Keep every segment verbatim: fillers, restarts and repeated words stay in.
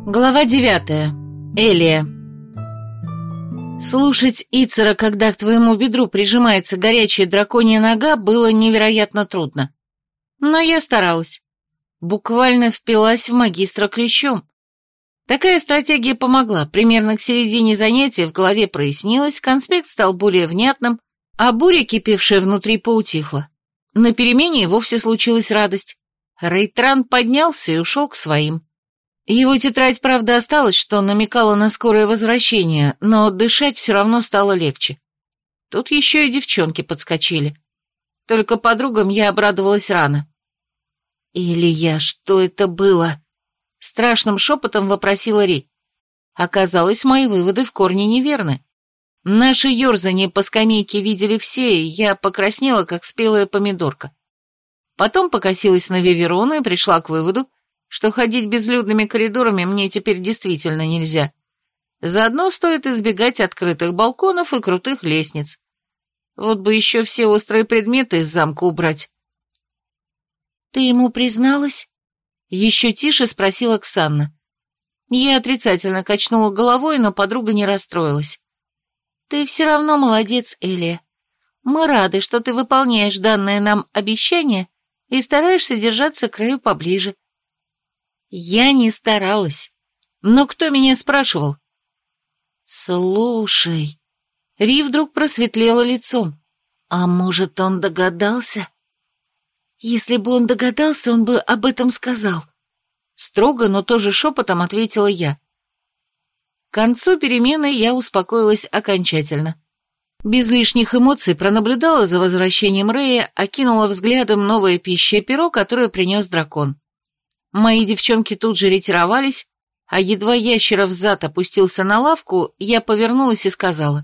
Глава девятая. Элия. Слушать Ицера, когда к твоему бедру прижимается горячая драконья нога, было невероятно трудно. Но я старалась. Буквально впилась в магистра клещом. Такая стратегия помогла. Примерно к середине занятия в голове прояснилось, конспект стал более внятным, а буря, кипевшая внутри, поутихла. На перемене и вовсе случилась радость. Рейтран поднялся и ушел к своим. Его тетрадь, правда, осталась, что намекала на скорое возвращение, но дышать все равно стало легче. Тут еще и девчонки подскочили. Только подругам я обрадовалась рано. «Илья, что это было?» Страшным шепотом вопросила Ри. Оказалось, мои выводы в корне неверны. Наши ерзания по скамейке видели все, и я покраснела, как спелая помидорка. Потом покосилась на Виверону и пришла к выводу, что ходить безлюдными коридорами мне теперь действительно нельзя. Заодно стоит избегать открытых балконов и крутых лестниц. Вот бы еще все острые предметы из замка убрать. «Ты ему призналась?» Еще тише спросила Ксанна. Я отрицательно качнула головой, но подруга не расстроилась. «Ты все равно молодец, Элия. Мы рады, что ты выполняешь данное нам обещание и стараешься держаться к краю поближе». Я не старалась. Но кто меня спрашивал? «Слушай...» Ри вдруг просветлела лицом. «А может, он догадался?» «Если бы он догадался, он бы об этом сказал». Строго, но тоже шепотом ответила я. К концу перемены я успокоилась окончательно. Без лишних эмоций пронаблюдала за возвращением Рея, окинула взглядом новое пищее перо, которое принес дракон. Мои девчонки тут же ретировались, а едва ящеров зад опустился на лавку, я повернулась и сказала.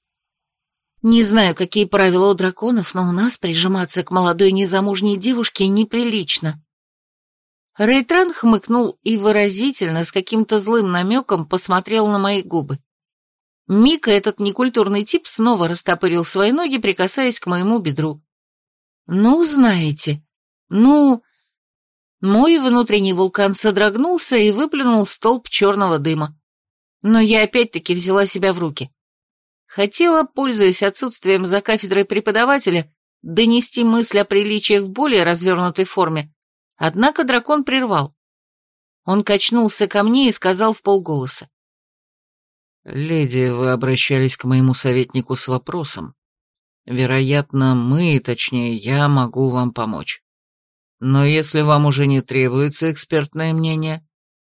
«Не знаю, какие правила у драконов, но у нас прижиматься к молодой незамужней девушке неприлично». Рейтран хмыкнул и выразительно, с каким-то злым намеком, посмотрел на мои губы. Мика, этот некультурный тип, снова растопырил свои ноги, прикасаясь к моему бедру. «Ну, знаете, ну...» Мой внутренний вулкан содрогнулся и выплюнул столб черного дыма. Но я опять-таки взяла себя в руки. Хотела, пользуясь отсутствием за кафедрой преподавателя, донести мысль о приличиях в более развернутой форме, однако дракон прервал. Он качнулся ко мне и сказал вполголоса. «Леди, вы обращались к моему советнику с вопросом. Вероятно, мы, точнее, я могу вам помочь. Но если вам уже не требуется экспертное мнение...»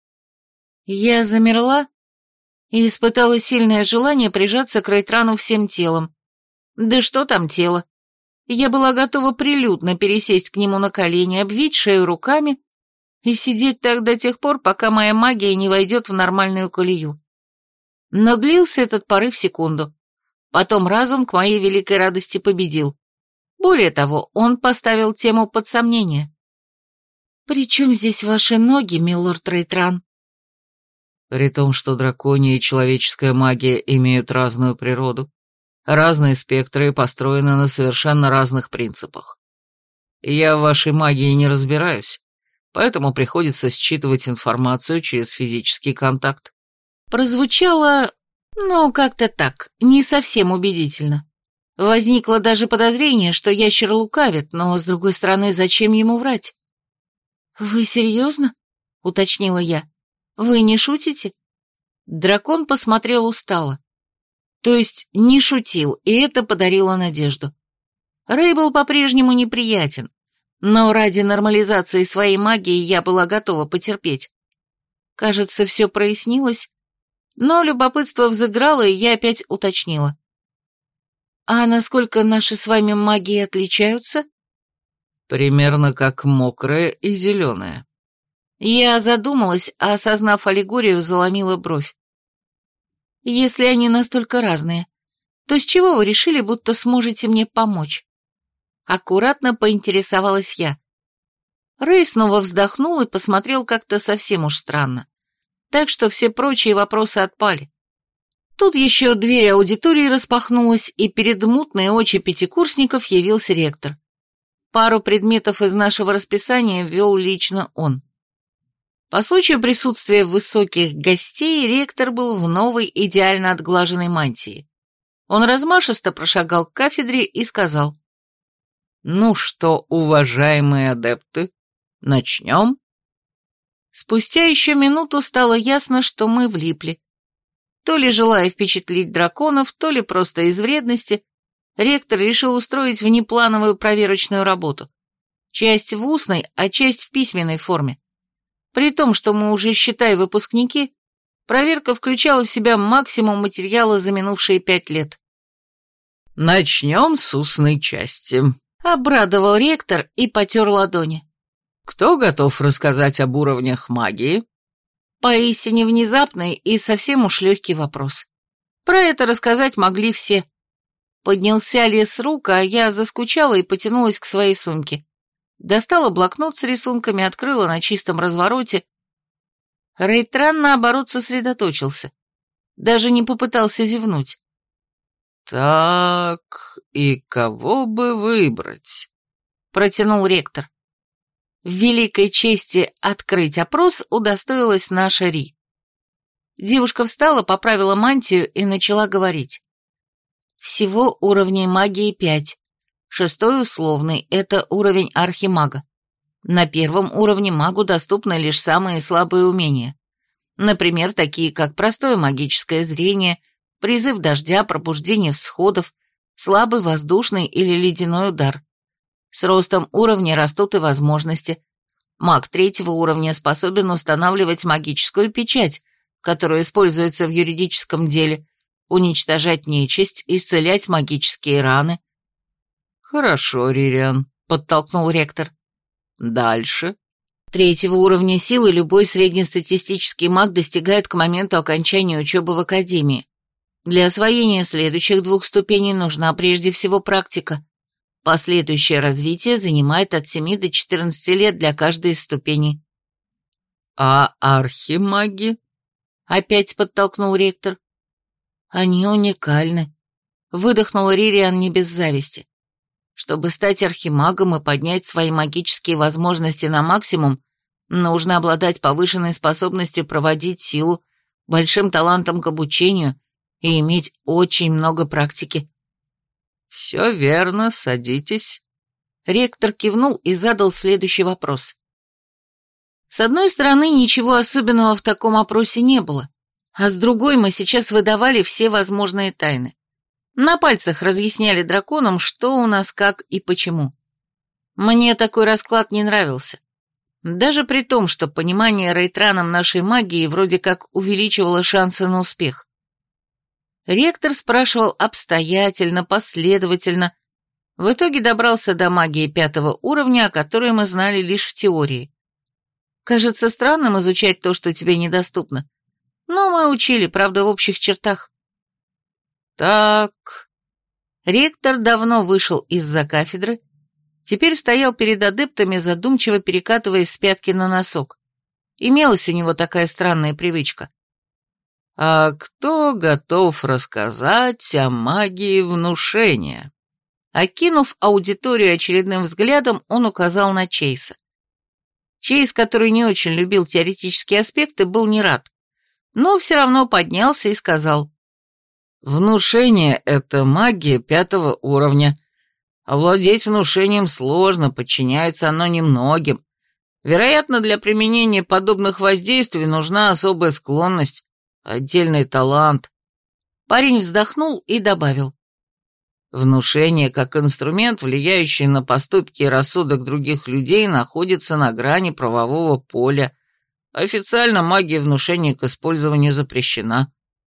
Я замерла и испытала сильное желание прижаться к Рейтрану всем телом. Да что там тело? Я была готова прилюдно пересесть к нему на колени, обвить шею руками и сидеть так до тех пор, пока моя магия не войдет в нормальную колею. Но длился этот порыв секунду. Потом разум к моей великой радости победил. Более того, он поставил тему под сомнение. «При чем здесь ваши ноги, милорд Рейтран?» При том, что драконья и человеческая магия имеют разную природу, разные спектры и построены на совершенно разных принципах. Я в вашей магии не разбираюсь, поэтому приходится считывать информацию через физический контакт. Прозвучало, ну, как-то так, не совсем убедительно. Возникло даже подозрение, что ящер лукавит, но, с другой стороны, зачем ему врать? «Вы серьезно?» — уточнила я. «Вы не шутите?» Дракон посмотрел устало. То есть не шутил, и это подарило надежду. Рэй был по-прежнему неприятен, но ради нормализации своей магии я была готова потерпеть. Кажется, все прояснилось, но любопытство взыграло, и я опять уточнила. «А насколько наши с вами магии отличаются?» «Примерно как мокрая и зеленая». Я задумалась, а, осознав аллегорию, заломила бровь. «Если они настолько разные, то с чего вы решили, будто сможете мне помочь?» Аккуратно поинтересовалась я. Рэй снова вздохнул и посмотрел как-то совсем уж странно. Так что все прочие вопросы отпали. Тут еще дверь аудитории распахнулась, и перед мутные очи пятикурсников явился ректор. Пару предметов из нашего расписания ввел лично он. По случаю присутствия высоких гостей ректор был в новой идеально отглаженной мантии. Он размашисто прошагал к кафедре и сказал: «Ну что, уважаемые адепты, начнем?» Спустя еще минуту стало ясно, что мы влипли. То ли желая впечатлить драконов, то ли просто из вредности, ректор решил устроить внеплановую проверочную работу. Часть в устной, а часть в письменной форме. При том, что мы уже, считай, выпускники, проверка включала в себя максимум материала за минувшие пять лет. «Начнем с устной части», — обрадовал ректор и потер ладони. «Кто готов рассказать об уровнях магии?» Поистине внезапный и совсем уж легкий вопрос. Про это рассказать могли все. Поднялся лес рук, а я заскучала и потянулась к своей сумке. Достала блокнот с рисунками, открыла на чистом развороте. Рейтран, наоборот, сосредоточился. Даже не попытался зевнуть. «Так, и кого бы выбрать?» — протянул ректор. В великой чести открыть опрос удостоилась наша Ри. Девушка встала, поправила мантию и начала говорить. Всего уровней магии пять. Шестой условный – это уровень архимага. На первом уровне магу доступны лишь самые слабые умения. Например, такие как простое магическое зрение, призыв дождя, пробуждение всходов, слабый воздушный или ледяной удар. С ростом уровня растут и возможности. Маг третьего уровня способен устанавливать магическую печать, которая используется в юридическом деле, уничтожать нечисть, исцелять магические раны. «Хорошо, Ририан», — подтолкнул ректор. «Дальше». Третьего уровня силы любой среднестатистический маг достигает к моменту окончания учебы в академии. Для освоения следующих двух ступеней нужна прежде всего практика. Последующее развитие занимает от семи до четырнадцати лет для каждой из ступеней. «А архимаги?» — опять подтолкнул ректор. «Они уникальны», — выдохнула Ририан не без зависти. «Чтобы стать архимагом и поднять свои магические возможности на максимум, нужно обладать повышенной способностью проводить силу, большим талантом к обучению и иметь очень много практики». «Все верно, садитесь». Ректор кивнул и задал следующий вопрос. С одной стороны, ничего особенного в таком опросе не было, а с другой мы сейчас выдавали все возможные тайны. На пальцах разъясняли драконам, что у нас, как и почему. Мне такой расклад не нравился. Даже при том, что понимание Рейтраном нашей магии вроде как увеличивало шансы на успех. Ректор спрашивал обстоятельно, последовательно. В итоге добрался до магии пятого уровня, о которой мы знали лишь в теории. Кажется странным изучать то, что тебе недоступно. Но мы учили, правда, в общих чертах. Так. Ректор давно вышел из-за кафедры, теперь стоял перед адептами, задумчиво перекатываясь с пятки на носок. Имелась у него такая странная привычка. «А кто готов рассказать о магии внушения?» Окинув аудиторию очередным взглядом, он указал на Чейса. Чейз, который не очень любил теоретические аспекты, был не рад, но все равно поднялся и сказал: «Внушение — это магия пятого уровня. Овладеть внушением сложно, подчиняется оно немногим. Вероятно, для применения подобных воздействий нужна особая склонность, отдельный талант». Парень вздохнул и добавил: «Внушение, как инструмент, влияющий на поступки и рассудок других людей, находится на грани правового поля. Официально магия внушения к использованию запрещена».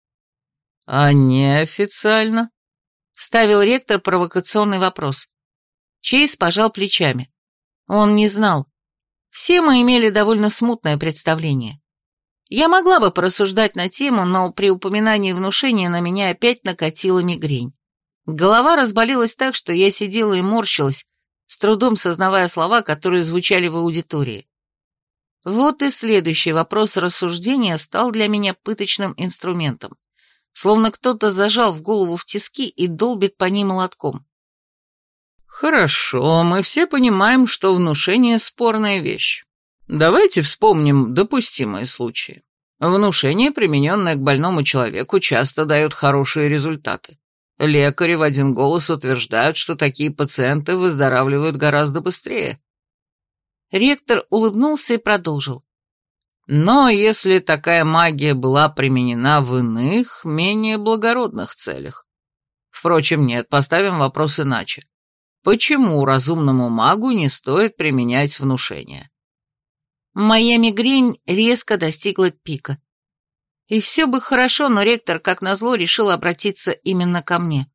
«А неофициально?» — вставил ректор провокационный вопрос. Чейз пожал плечами. Он не знал. Все мы имели довольно смутное представление. Я могла бы порассуждать на тему, но при упоминании внушения на меня опять накатила мигрень. Голова разболелась так, что я сидела и морщилась, с трудом сознавая слова, которые звучали в аудитории. Вот и следующий вопрос рассуждения стал для меня пыточным инструментом. Словно кто-то зажал в голову в тиски и долбит по ней молотком. «Хорошо, мы все понимаем, что внушение — спорная вещь. Давайте вспомним допустимые случаи. Внушение, примененное к больному человеку, часто дает хорошие результаты. Лекари в один голос утверждают, что такие пациенты выздоравливают гораздо быстрее. Ректор улыбнулся и продолжил. Но если такая магия была применена в иных, менее благородных целях. Впрочем, нет, поставим вопрос иначе. Почему разумному магу не стоит применять внушение? Моя мигрень резко достигла пика. И все бы хорошо, но ректор, как назло, решил обратиться именно ко мне.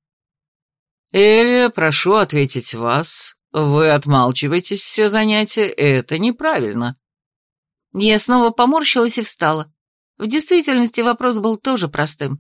Элия, прошу ответить вас. Вы отмалчиваетесь все занятия, это неправильно. Я снова поморщилась и встала. В действительности вопрос был тоже простым.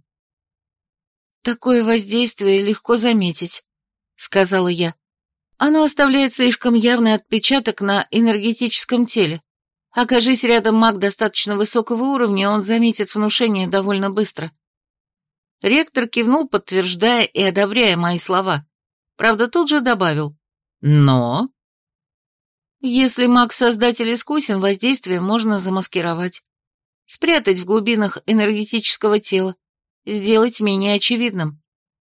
«Такое воздействие легко заметить», — сказала я. «Оно оставляет слишком явный отпечаток на энергетическом теле. Окажись рядом маг достаточно высокого уровня, он заметит внушение довольно быстро». Ректор кивнул, подтверждая и одобряя мои слова. Правда, тут же добавил. «Но...» «Если маг-создатель искусен, воздействие можно замаскировать, спрятать в глубинах энергетического тела, сделать менее очевидным».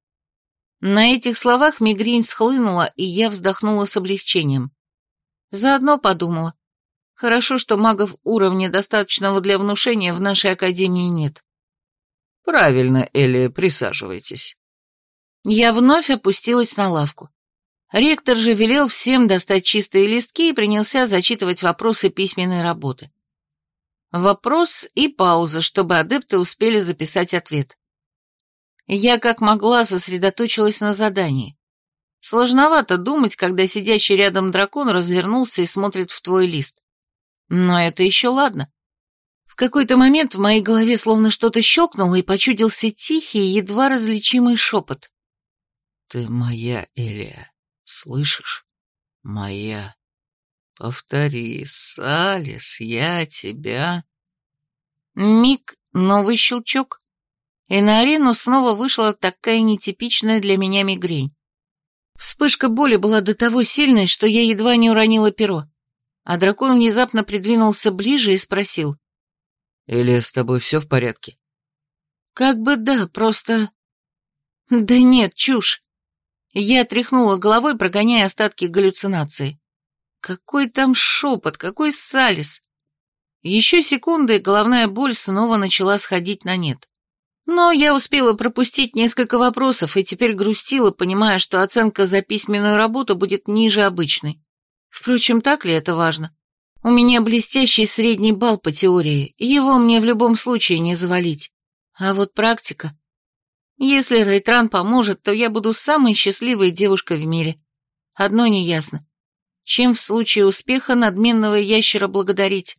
На этих словах мигрень схлынула, и я вздохнула с облегчением. Заодно подумала. Хорошо, что магов уровня, достаточного для внушения, в нашей академии нет. «Правильно, Элия, присаживайтесь». Я вновь опустилась на лавку. Ректор же велел всем достать чистые листки и принялся зачитывать вопросы письменной работы. Вопрос и пауза, чтобы адепты успели записать ответ. Я как могла сосредоточилась на задании. Сложновато думать, когда сидящий рядом дракон развернулся и смотрит в твой лист. Но это еще ладно. В какой-то момент в моей голове словно что-то щелкнуло и почудился тихий, едва различимый шепот. «Ты моя, Элия, слышишь? Моя. Повтори, Салис, я тебя...» Миг, новый щелчок, и на арену снова вышла такая нетипичная для меня мигрень. Вспышка боли была до того сильной, что я едва не уронила перо, а дракон внезапно придвинулся ближе и спросил. «Элия, с тобой все в порядке?» «Как бы да, просто...» «Да нет, чушь». Я тряхнула головой, прогоняя остатки галлюцинации. Какой там шепот, какой Салис. Еще секунды, и головная боль снова начала сходить на нет. Но я успела пропустить несколько вопросов и теперь грустила, понимая, что оценка за письменную работу будет ниже обычной. Впрочем, так ли это важно? У меня блестящий средний балл по теории, его мне в любом случае не завалить. А вот практика... Если Рейтран поможет, то я буду самой счастливой девушкой в мире. Одно неясно. Чем в случае успеха надменного ящера благодарить?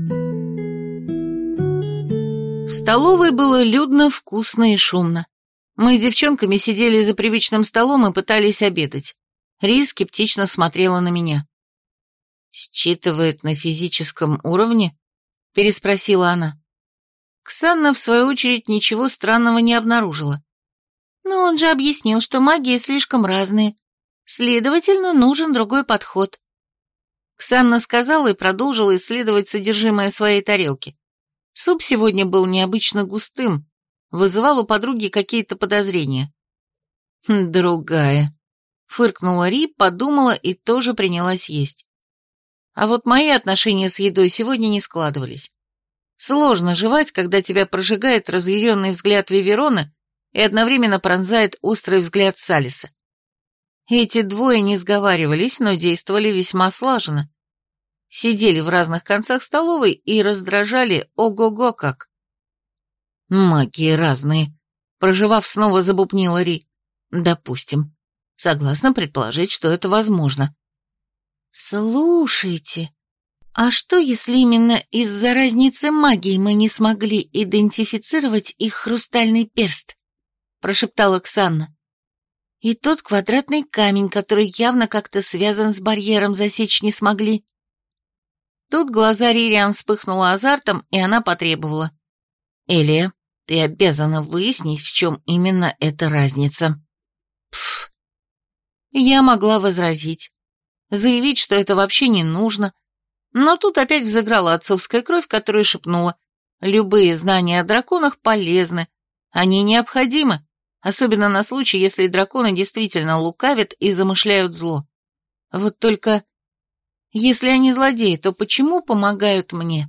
В столовой было людно, вкусно и шумно. Мы с девчонками сидели за привычным столом и пытались обедать. Ри скептично смотрела на меня. «Считывает на физическом уровне?» — переспросила она. Ксанна, в свою очередь, ничего странного не обнаружила. Но он же объяснил, что магии слишком разные. Следовательно, нужен другой подход. Ксанна сказала и продолжила исследовать содержимое своей тарелки. Суп сегодня был необычно густым, вызывал у подруги какие-то подозрения. «Другая», — фыркнула Ри, подумала и тоже принялась есть. А вот мои отношения с едой сегодня не складывались. Сложно жевать, когда тебя прожигает разъяренный взгляд Виверона и одновременно пронзает острый взгляд Салиса. Эти двое не сговаривались, но действовали весьма слаженно. Сидели в разных концах столовой и раздражали ого-го как. «Магии разные», — проживав, снова забубнила Ри. «Допустим. Согласна предположить, что это возможно». «Слушайте, а что, если именно из-за разницы магии мы не смогли идентифицировать их хрустальный перст?» — прошептала Ксанна. «И тот квадратный камень, который явно как-то связан с барьером, засечь не смогли». Тут глаза Ририам вспыхнуло азартом, и она потребовала. «Элия, ты обязана выяснить, в чем именно эта разница». Пф. Я могла возразить, заявить, что это вообще не нужно, Но тут опять взыграла отцовская кровь, которая шепнула: любые знания о драконах полезны, они необходимы, особенно на случай, если драконы действительно лукавят и замышляют зло. Вот только, если они злодеи, то почему помогают мне?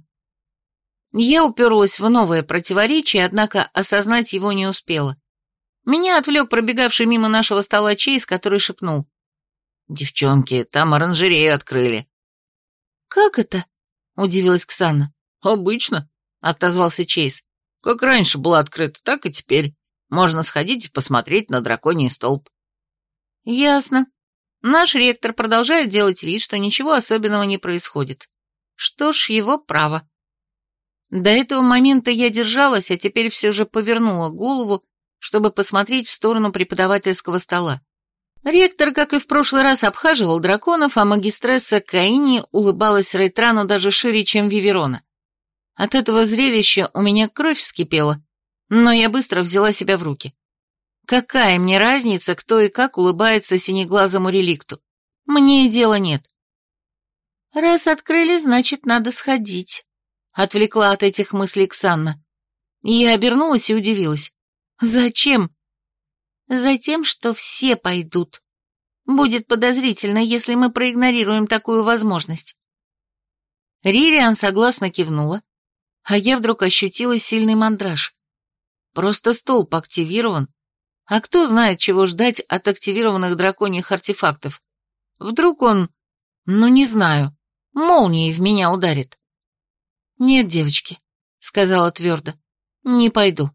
Я уперлась в новое противоречие, однако осознать его не успела. Меня отвлек пробегавший мимо нашего стола Чейз, который шепнул: «Девчонки, там оранжерею открыли». «Как это?» — удивилась Ксанна. «Обычно», — отозвался Чейз. «Как раньше была открыта, так и теперь. Можно сходить и посмотреть на драконий столб». «Ясно. Наш ректор продолжает делать вид, что ничего особенного не происходит. Что ж, его право». До этого момента я держалась, а теперь все же повернула голову, чтобы посмотреть в сторону преподавательского стола. Ректор, как и в прошлый раз, обхаживал драконов, а магистресса Каини улыбалась Рейтрану даже шире, чем Виверона. От этого зрелища у меня кровь вскипела, но я быстро взяла себя в руки. Какая мне разница, кто и как улыбается синеглазому реликту? Мне и дела нет. «Раз открыли, значит, надо сходить», — отвлекла от этих мыслей Ксанна. Я обернулась и удивилась. «Зачем?» «Затем, что все пойдут. Будет подозрительно, если мы проигнорируем такую возможность». Ририан согласно кивнула, а я вдруг ощутила сильный мандраж. Просто столб активирован, а кто знает, чего ждать от активированных драконьих артефактов. Вдруг он, ну не знаю, молнией в меня ударит. «Нет, девочки», — сказала твердо, — «не пойду».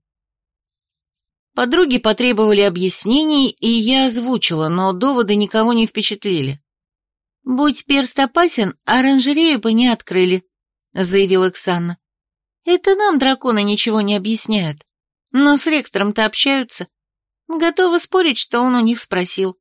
Подруги потребовали объяснений, и я озвучила, но доводы никого не впечатлили. «Будь перст опасен, оранжерею бы не открыли», — заявила Ксанна. «Это нам драконы ничего не объясняют, но с ректором-то общаются. Готова спорить, что он у них спросил».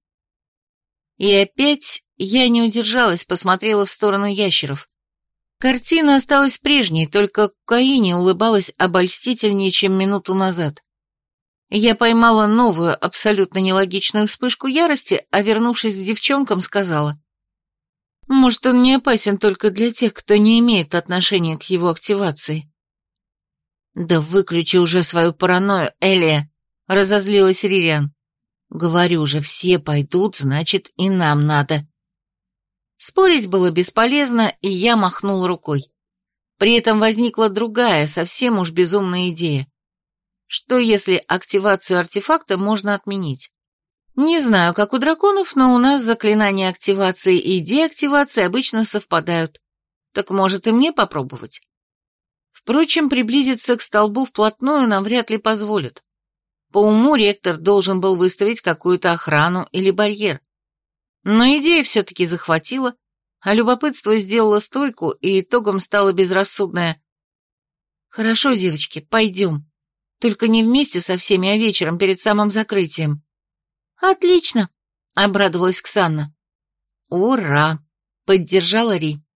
И опять я не удержалась, посмотрела в сторону ящеров. Картина осталась прежней, только Каини улыбалась обольстительнее, чем минуту назад. Я поймала новую, абсолютно нелогичную вспышку ярости, а, вернувшись к девчонкам, сказала: «Может, он не опасен только для тех, кто не имеет отношения к его активации». «Да выключи уже свою паранойю, Элия», — разозлилась Ририан. «Говорю же, все пойдут, значит, и нам надо». Спорить было бесполезно, и я махнула рукой. При этом возникла другая, совсем уж безумная идея. Что если активацию артефакта можно отменить? Не знаю, как у драконов, но у нас заклинания активации и деактивации обычно совпадают. Так может и мне попробовать? Впрочем, приблизиться к столбу вплотную нам вряд ли позволят. По уму ректор должен был выставить какую-то охрану или барьер. Но идея все-таки захватила, а любопытство сделало стойку, и итогом стало безрассудное: «Хорошо, девочки, пойдем. Только не вместе со всеми, а вечером перед самым закрытием». «Отлично», — обрадовалась Ксанна. «Ура!» — поддержала Ри.